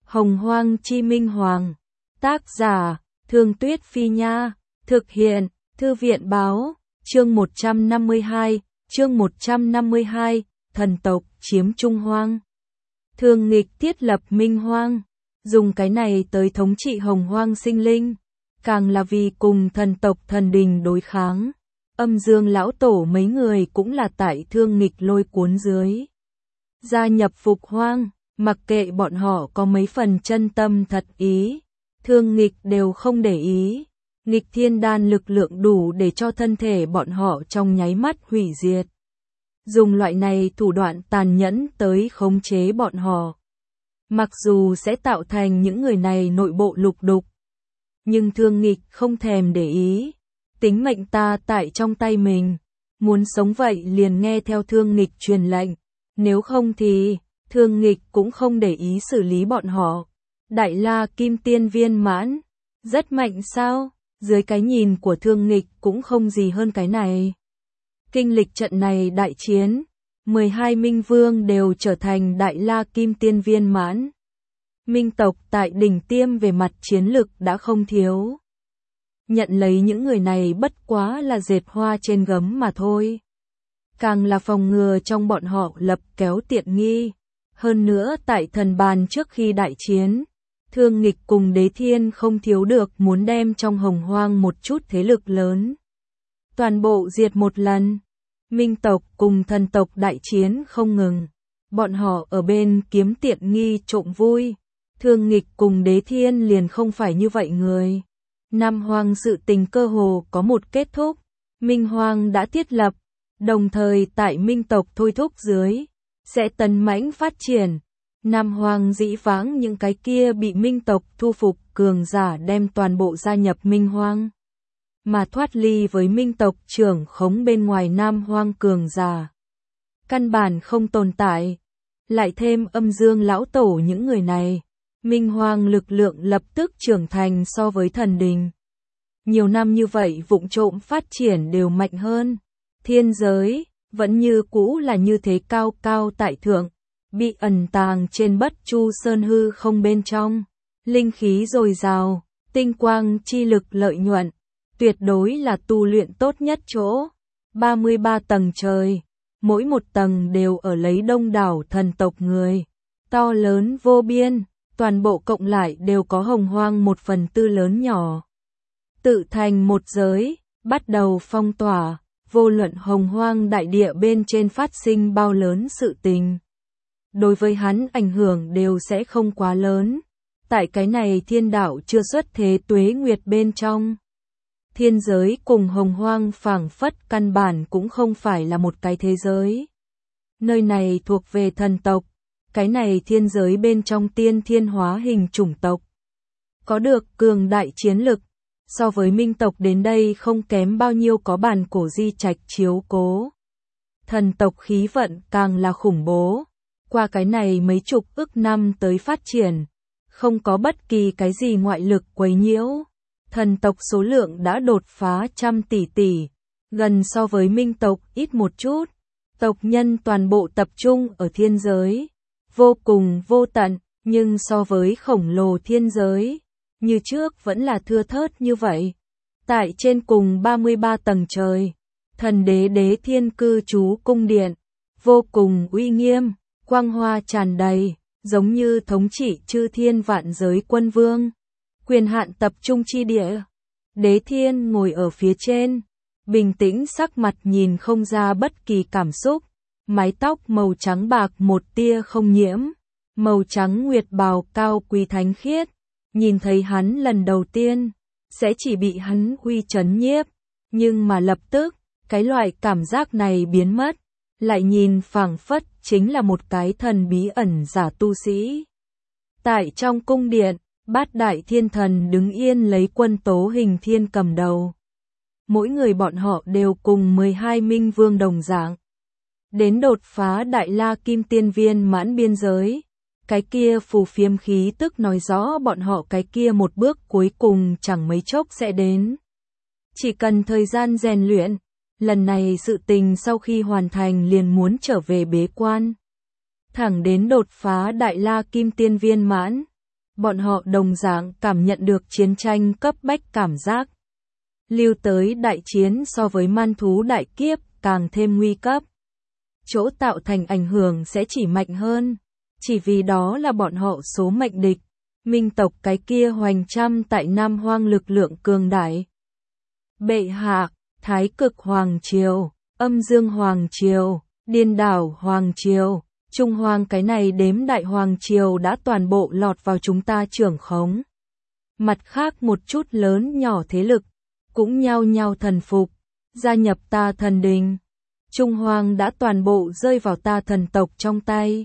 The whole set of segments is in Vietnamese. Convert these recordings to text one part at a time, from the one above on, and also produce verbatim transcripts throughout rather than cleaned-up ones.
Hồng Hoang Chi Minh Hoàng. Tác giả, Thương Tuyết Phi Nha. Thực hiện, Thư viện Báo. Chương một trăm năm mươi hai, chương một trăm năm mươi hai, thần tộc chiếm Trung Hoang. Thương Nghịch thiết lập Minh Hoang, dùng cái này tới thống trị Hồng Hoang sinh linh, càng là vì cùng thần tộc thần đình đối kháng. Âm Dương lão tổ mấy người cũng là tại Thương Nghịch lôi cuốn dưới gia nhập Phục Hoang, mặc kệ bọn họ có mấy phần chân tâm thật ý, Thương Nghịch đều không để ý. Nghịch thiên đan lực lượng đủ để cho thân thể bọn họ trong nháy mắt hủy diệt. Dùng loại này thủ đoạn tàn nhẫn tới khống chế bọn họ. Mặc dù sẽ tạo thành những người này nội bộ lục đục, nhưng Thương Nghịch không thèm để ý. Tính mệnh ta tại trong tay mình, muốn sống vậy liền nghe theo Thương Nghịch truyền lệnh, nếu không thì Thương Nghịch cũng không để ý xử lý bọn họ. Đại La Kim Tiên viên mãn, rất mạnh sao? Dưới cái nhìn của Thương Nghịch cũng không gì hơn cái này. Kinh lịch trận này đại chiến, mười hai Minh Vương đều trở thành Đại La Kim Tiên viên mãn. Minh tộc tại đỉnh tiêm về mặt chiến lực đã không thiếu. Nhận lấy những người này bất quá là dệt hoa trên gấm mà thôi. Càng là phòng ngừa trong bọn họ lập kéo tiện nghi. Hơn nữa tại thần bàn trước khi đại chiến, Thương Nghịch cùng Đế Thiên không thiếu được muốn đem trong Hồng Hoang một chút thế lực lớn toàn bộ diệt một lần. Minh tộc cùng thần tộc đại chiến không ngừng, bọn họ ở bên kiếm tiện nghi trộm vui. Thương Nghịch cùng Đế Thiên liền không phải như vậy người. Nam Hoang sự tình cơ hồ có một kết thúc, Minh Hoang đã thiết lập, đồng thời tại Minh tộc thôi thúc dưới, sẽ tấn mãnh phát triển. Nam Hoang dĩ vãng những cái kia bị Minh tộc thu phục cường giả đem toàn bộ gia nhập Minh Hoang, mà thoát ly với Minh tộc trưởng khống bên ngoài Nam Hoang cường giả căn bản không tồn tại. Lại thêm Âm Dương lão tổ những người này, Minh Hoang lực lượng lập tức trưởng thành so với thần đình. Nhiều năm như vậy vụng trộm phát triển đều mạnh hơn. Thiên giới vẫn như cũ là như thế cao cao tại thượng, bị ẩn tàng trên Bất Chu Sơn hư không bên trong, linh khí dồi dào, tinh quang chi lực lợi nhuận, tuyệt đối là tu luyện tốt nhất chỗ. ba mươi ba tầng trời, mỗi một tầng đều ở lấy đông đảo thần tộc người, to lớn vô biên, toàn bộ cộng lại đều có Hồng Hoang một phần tư lớn nhỏ. Tự thành một giới, bắt đầu phong tỏa, vô luận Hồng Hoang đại địa bên trên phát sinh bao lớn sự tình, đối với hắn ảnh hưởng đều sẽ không quá lớn. Tại cái này thiên đạo chưa xuất thế tuế nguyệt bên trong, thiên giới cùng Hồng Hoang phảng phất căn bản cũng không phải là một cái thế giới. Nơi này thuộc về thần tộc, cái này thiên giới bên trong tiên thiên hóa hình chủng tộc, có được cường đại chiến lực, so với Minh tộc đến đây không kém bao nhiêu, có bản cổ di trạch chiếu cố. Thần tộc khí vận càng là khủng bố. Qua cái này mấy chục ức năm tới phát triển, không có bất kỳ cái gì ngoại lực quấy nhiễu. Thần tộc số lượng đã đột phá trăm tỷ tỷ, gần so với Minh tộc ít một chút. Tộc nhân toàn bộ tập trung ở thiên giới, vô cùng vô tận, nhưng so với khổng lồ thiên giới, như trước vẫn là thưa thớt như vậy. Tại trên cùng ba mươi ba tầng trời, thần đế Đế Thiên cư trú cung điện, vô cùng uy nghiêm, quang hoa tràn đầy, giống như thống trị chư thiên vạn giới quân vương. Quyền hạn tập trung chi địa. Đế Thiên ngồi ở phía trên, bình tĩnh sắc mặt nhìn không ra bất kỳ cảm xúc, mái tóc màu trắng bạc một tia không nhiễm, màu trắng nguyệt bào cao quý thánh khiết. Nhìn thấy hắn lần đầu tiên, sẽ chỉ bị hắn uy chấn nhiếp, nhưng mà lập tức, cái loại cảm giác này biến mất, lại nhìn phảng phất chính là một cái thần bí ẩn giả tu sĩ. Tại trong cung điện, bát đại thiên thần đứng yên lấy quân tố hình thiên cầm đầu. Mỗi người bọn họ đều cùng mười hai Minh Vương đồng dạng. Đến đột phá Đại La Kim Tiên viên mãn biên giới, cái kia phù phiếm khí tức nói rõ bọn họ cái kia một bước cuối cùng chẳng mấy chốc sẽ đến. Chỉ cần thời gian rèn luyện, lần này sự tình sau khi hoàn thành liền muốn trở về bế quan. Thẳng đến đột phá Đại La Kim Tiên viên mãn, bọn họ đồng dạng cảm nhận được chiến tranh cấp bách cảm giác. Lưu tới đại chiến so với man thú đại kiếp càng thêm nguy cấp. Chỗ tạo thành ảnh hưởng sẽ chỉ mạnh hơn, chỉ vì đó là bọn họ số mệnh địch. Minh tộc cái kia hoành trăm tại Nam Hoang lực lượng cường đại. Bệ hạ, Thái Cực Hoàng Triều, Âm Dương Hoàng Triều, Điên Đảo Hoàng Triều, Trung Hoang cái này đếm đại Hoàng Triều đã toàn bộ lọt vào chúng ta trưởng khống. Mặt khác một chút lớn nhỏ thế lực, cũng nhao nhao thần phục, gia nhập ta thần đình. Trung Hoang đã toàn bộ rơi vào ta thần tộc trong tay.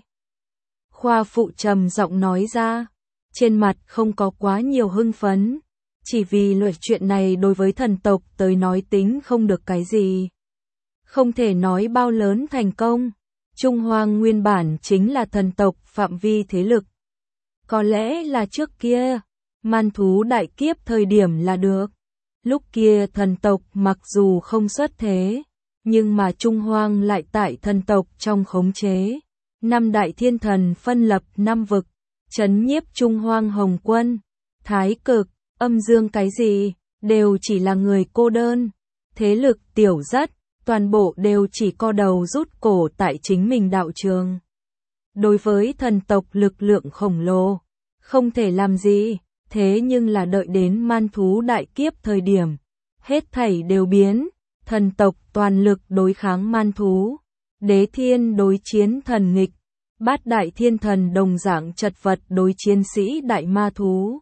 Khoa phụ trầm giọng nói ra, trên mặt không có quá nhiều hưng phấn, chỉ vì loại chuyện này đối với thần tộc tới nói tính không được cái gì. Không thể nói bao lớn thành công, Trung Hoang nguyên bản chính là thần tộc phạm vi thế lực. Có lẽ là trước kia, man thú đại kiếp thời điểm là được. Lúc kia thần tộc mặc dù không xuất thế, nhưng mà Trung Hoang lại tại thần tộc trong khống chế. Năm đại thiên thần phân lập năm vực, trấn nhiếp Trung Hoang Hồng Quân, Thái Cực, Âm Dương cái gì, đều chỉ là người cô đơn. Thế lực tiểu rất, toàn bộ đều chỉ co đầu rút cổ tại chính mình đạo trường. Đối với thần tộc lực lượng khổng lồ, không thể làm gì, thế nhưng là đợi đến man thú đại kiếp thời điểm, hết thảy đều biến, thần tộc toàn lực đối kháng man thú, đế thiên đối chiến thần nghịch, bát đại thiên thần đồng dạng chật vật đối chiến sĩ đại ma thú.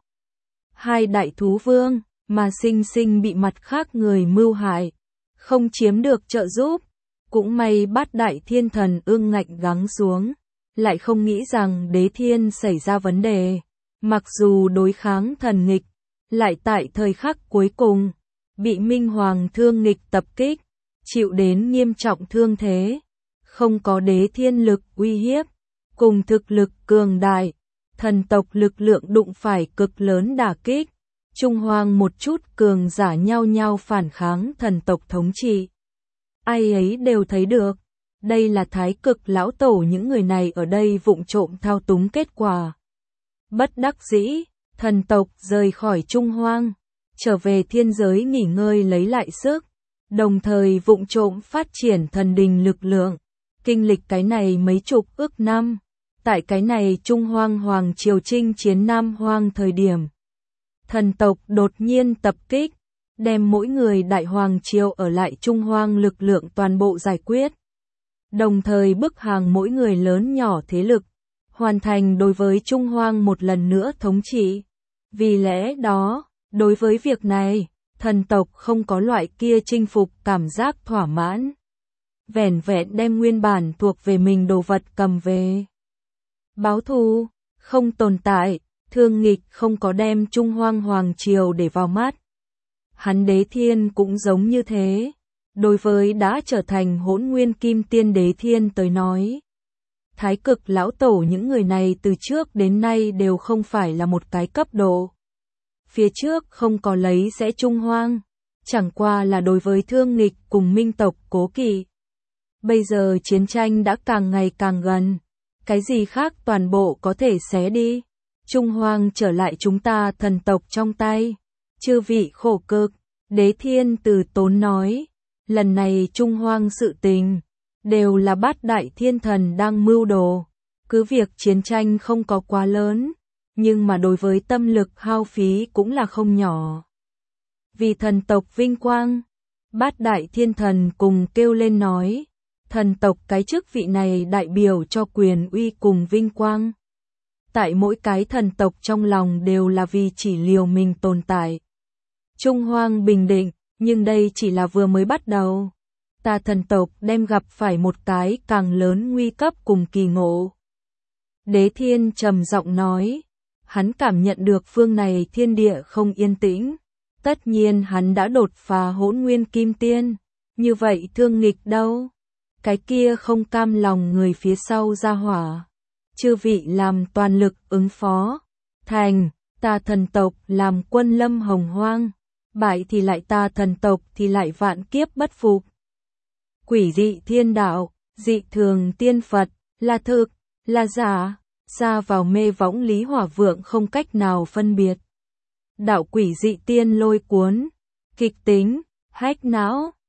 Hai đại thú vương, mà sinh sinh bị mặt khác người mưu hại, không chiếm được trợ giúp, cũng may bát đại thiên thần ương ngạnh gắng xuống, lại không nghĩ rằng đế thiên xảy ra vấn đề, mặc dù đối kháng thần nghịch, lại tại thời khắc cuối cùng, bị Minh Hoàng thương nghịch tập kích, chịu đến nghiêm trọng thương thế, không có đế thiên lực uy hiếp, cùng thực lực cường đại, thần tộc lực lượng đụng phải cực lớn đả kích. Trung Hoang một chút cường giả nhau nhau phản kháng thần tộc thống trị. Ai ấy đều thấy được, đây là Thái Cực lão tổ những người này ở đây vụng trộm thao túng kết quả. Bất đắc dĩ, thần tộc rời khỏi Trung Hoang, trở về thiên giới nghỉ ngơi lấy lại sức, đồng thời vụng trộm phát triển thần đình lực lượng, kinh lịch cái này mấy chục ước năm. Tại cái này Trung Hoang Hoàng Triều chinh chiến Nam Hoang thời điểm, thần tộc đột nhiên tập kích, đem mỗi người đại hoàng triều ở lại Trung Hoang lực lượng toàn bộ giải quyết. Đồng thời bức hàng mỗi người lớn nhỏ thế lực, hoàn thành đối với Trung Hoang một lần nữa thống trị. Vì lẽ đó, đối với việc này, thần tộc không có loại kia chinh phục cảm giác thỏa mãn. Vẻn vẹn đem nguyên bản thuộc về mình đồ vật cầm về. Báo thù, không tồn tại. Thương nghịch không có đem Trung Hoang Hoàng Triều để vào mắt. Hắn đế thiên cũng giống như thế. Đối với đã trở thành hỗn nguyên kim tiên đế thiên tới nói. Thái Cực lão tổ những người này từ trước đến nay đều không phải là một cái cấp độ. Phía trước không có lấy sẽ Trung Hoang. Chẳng qua là đối với thương nghịch cùng minh tộc cố kỵ. Bây giờ chiến tranh đã càng ngày càng gần. Cái gì khác toàn bộ có thể xé đi. Trung Hoang trở lại chúng ta thần tộc trong tay. Chư vị khổ cực, đế thiên từ tốn nói. Lần này Trung Hoang sự tình, đều là bát đại thiên thần đang mưu đồ. Cứ việc chiến tranh không có quá lớn, nhưng mà đối với tâm lực hao phí cũng là không nhỏ. Vì thần tộc vinh quang, bát đại thiên thần cùng kêu lên nói. Thần tộc cái chức vị này đại biểu cho quyền uy cùng vinh quang. Tại mỗi cái thần tộc trong lòng đều là vì chỉ liều mình tồn tại. Trung Hoang bình định, nhưng đây chỉ là vừa mới bắt đầu. Ta thần tộc đem gặp phải một cái càng lớn nguy cấp cùng kỳ ngộ. Đế thiên trầm giọng nói, hắn cảm nhận được phương này thiên địa không yên tĩnh. Tất nhiên hắn đã đột phá hỗn nguyên kim tiên. Như vậy thương nghịch đâu? Cái kia không cam lòng người phía sau ra hỏa. Chư vị làm toàn lực ứng phó. Thành, ta thần tộc làm quân lâm hồng hoang. Bại thì lại ta thần tộc thì lại vạn kiếp bất phục. Quỷ dị thiên đạo, dị thường tiên Phật, là thực, là giả. ra vào mê võng Lý Hỏa Vượng không cách nào phân biệt. Đạo quỷ dị tiên lôi cuốn, kịch tính, hách não,